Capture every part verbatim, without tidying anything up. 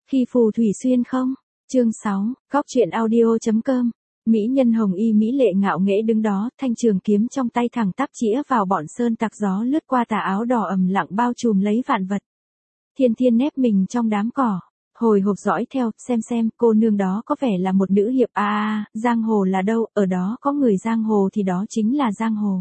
Khi phù thủy xuyên không? Chương sáu, góc truyện audio chấm com. Mỹ nhân hồng y mỹ lệ ngạo nghễ đứng đó, thanh trường kiếm trong tay thẳng tắp chĩa vào bọn sơn tặc, gió lướt qua tà áo đỏ ầm lặng bao trùm lấy vạn vật. Thiên Thiên nép mình trong đám cỏ, hồi hộp dõi theo, xem xem, cô nương đó có vẻ là một nữ hiệp à, à giang hồ là đâu, ở đó có người giang hồ thì đó chính là giang hồ.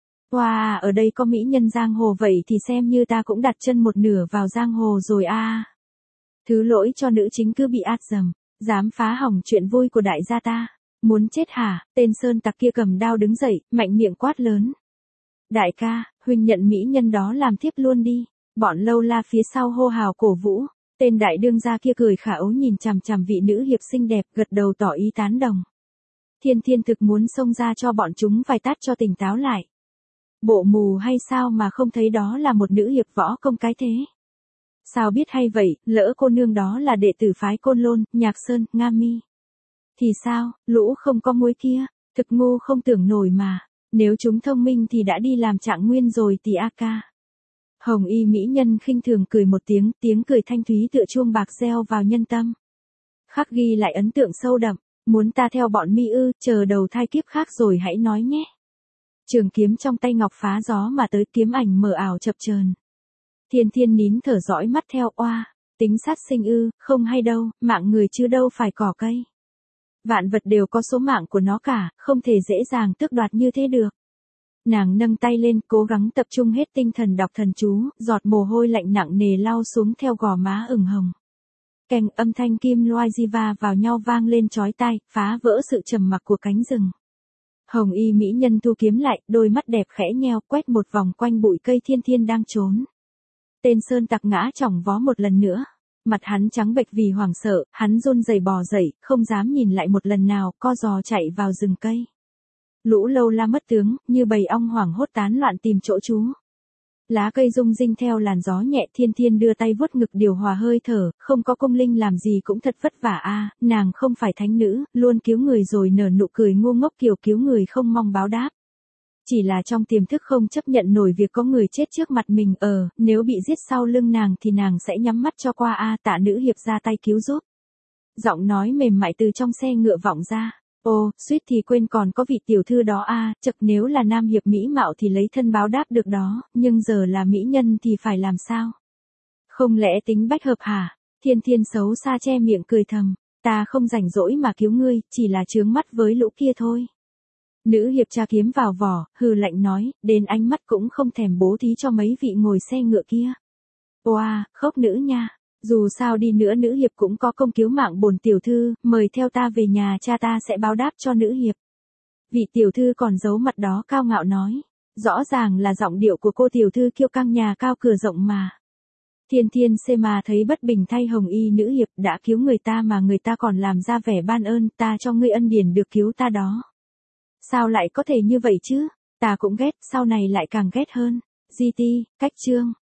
Wow, ở đây có mỹ nhân giang hồ vậy thì xem như ta cũng đặt chân một nửa vào giang hồ rồi a. À. Thứ lỗi cho nữ chính cứ bị át dầm, dám phá hỏng chuyện vui của đại gia ta. Muốn chết hả? Tên sơn tặc kia cầm đao đứng dậy, mạnh miệng quát lớn. Đại ca, huynh nhận mỹ nhân đó làm thiếp luôn đi. Bọn lâu la phía sau hô hào cổ vũ. Tên đại đương gia kia cười khả ố nhìn chằm chằm vị nữ hiệp xinh đẹp, gật đầu tỏ ý tán đồng. Thiên Thiên thực muốn xông ra cho bọn chúng vài tát cho tỉnh táo lại. Bộ mù hay sao mà không thấy đó là một nữ hiệp võ công cái thế? Sao biết hay vậy, lỡ cô nương đó là đệ tử phái Côn Lôn, Nhạc Sơn, Nga Mi. Thì sao, lũ không có muối kia, thực ngu không tưởng nổi mà, nếu chúng thông minh thì đã đi làm trạng nguyên rồi tì a ca. Hồng y mỹ nhân khinh thường cười một tiếng, tiếng cười thanh thúy tựa chuông bạc reo vào nhân tâm. Khắc ghi lại ấn tượng sâu đậm, muốn ta theo bọn mi ư, chờ đầu thai kiếp khác rồi hãy nói nhé. Trường kiếm trong tay ngọc phá gió mà tới, kiếm ảnh mờ ảo chập chờn. Thiên Thiên nín thở dõi mắt theo, oa, tính sát sinh ư, không hay đâu, mạng người chứ đâu phải cỏ cây. Vạn vật đều có số mạng của nó cả, không thể dễ dàng tước đoạt như thế được. Nàng nâng tay lên, cố gắng tập trung hết tinh thần đọc thần chú, giọt mồ hôi lạnh nặng nề lau xuống theo gò má ửng hồng. Keng, âm thanh kim loai di va vào nhau vang lên chói tai, phá vỡ sự trầm mặc của cánh rừng. Hồng y mỹ nhân thu kiếm lại, đôi mắt đẹp khẽ nheo, quét một vòng quanh bụi cây Thiên Thiên đang trốn. Tên sơn tặc ngã chỏng vó một lần nữa. Mặt hắn trắng bệch vì hoảng sợ, hắn run rẩy bò dậy, không dám nhìn lại một lần nào, co giò chạy vào rừng cây. Lũ lâu la mất tướng, như bầy ong hoảng hốt tán loạn tìm chỗ trú. Lá cây rung rinh theo làn gió nhẹ. Thiên Thiên đưa tay vuốt ngực điều hòa hơi thở, không có công linh làm gì cũng thật vất vả a, à, nàng không phải thánh nữ, luôn cứu người rồi nở nụ cười ngu ngốc kiểu cứu người không mong báo đáp. Chỉ là trong tiềm thức không chấp nhận nổi việc có người chết trước mặt mình, ờ, nếu bị giết sau lưng nàng thì nàng sẽ nhắm mắt cho qua a, à, tạ nữ hiệp ra tay cứu giúp. Giọng nói mềm mại từ trong xe ngựa vọng ra. Ô, suýt thì quên còn có vị tiểu thư đó a, à, chật nếu là nam hiệp mỹ mạo thì lấy thân báo đáp được đó, nhưng giờ là mỹ nhân thì phải làm sao? Không lẽ tính bách hợp hả? Thiên Thiên xấu xa che miệng cười thầm, ta không rảnh rỗi mà cứu ngươi, chỉ là chướng mắt với lũ kia thôi. Nữ hiệp tra kiếm vào vỏ, hừ lạnh nói, đến ánh mắt cũng không thèm bố thí cho mấy vị ngồi xe ngựa kia. Oa, khóc nữ nha, dù sao đi nữa nữ hiệp cũng có công cứu mạng bổn tiểu thư, mời theo ta về nhà cha ta sẽ báo đáp cho nữ hiệp. Vị tiểu thư còn giấu mặt đó cao ngạo nói, rõ ràng là giọng điệu của cô tiểu thư kiêu căng nhà cao cửa rộng mà. Thiên Thiên xê mà thấy bất bình thay hồng y nữ hiệp, đã cứu người ta mà người ta còn làm ra vẻ ban ơn, ta cho ngươi ân điển được cứu ta đó. Sao lại có thể như vậy chứ, ta cũng ghét, sau này lại càng ghét hơn. giê tê, cách chương.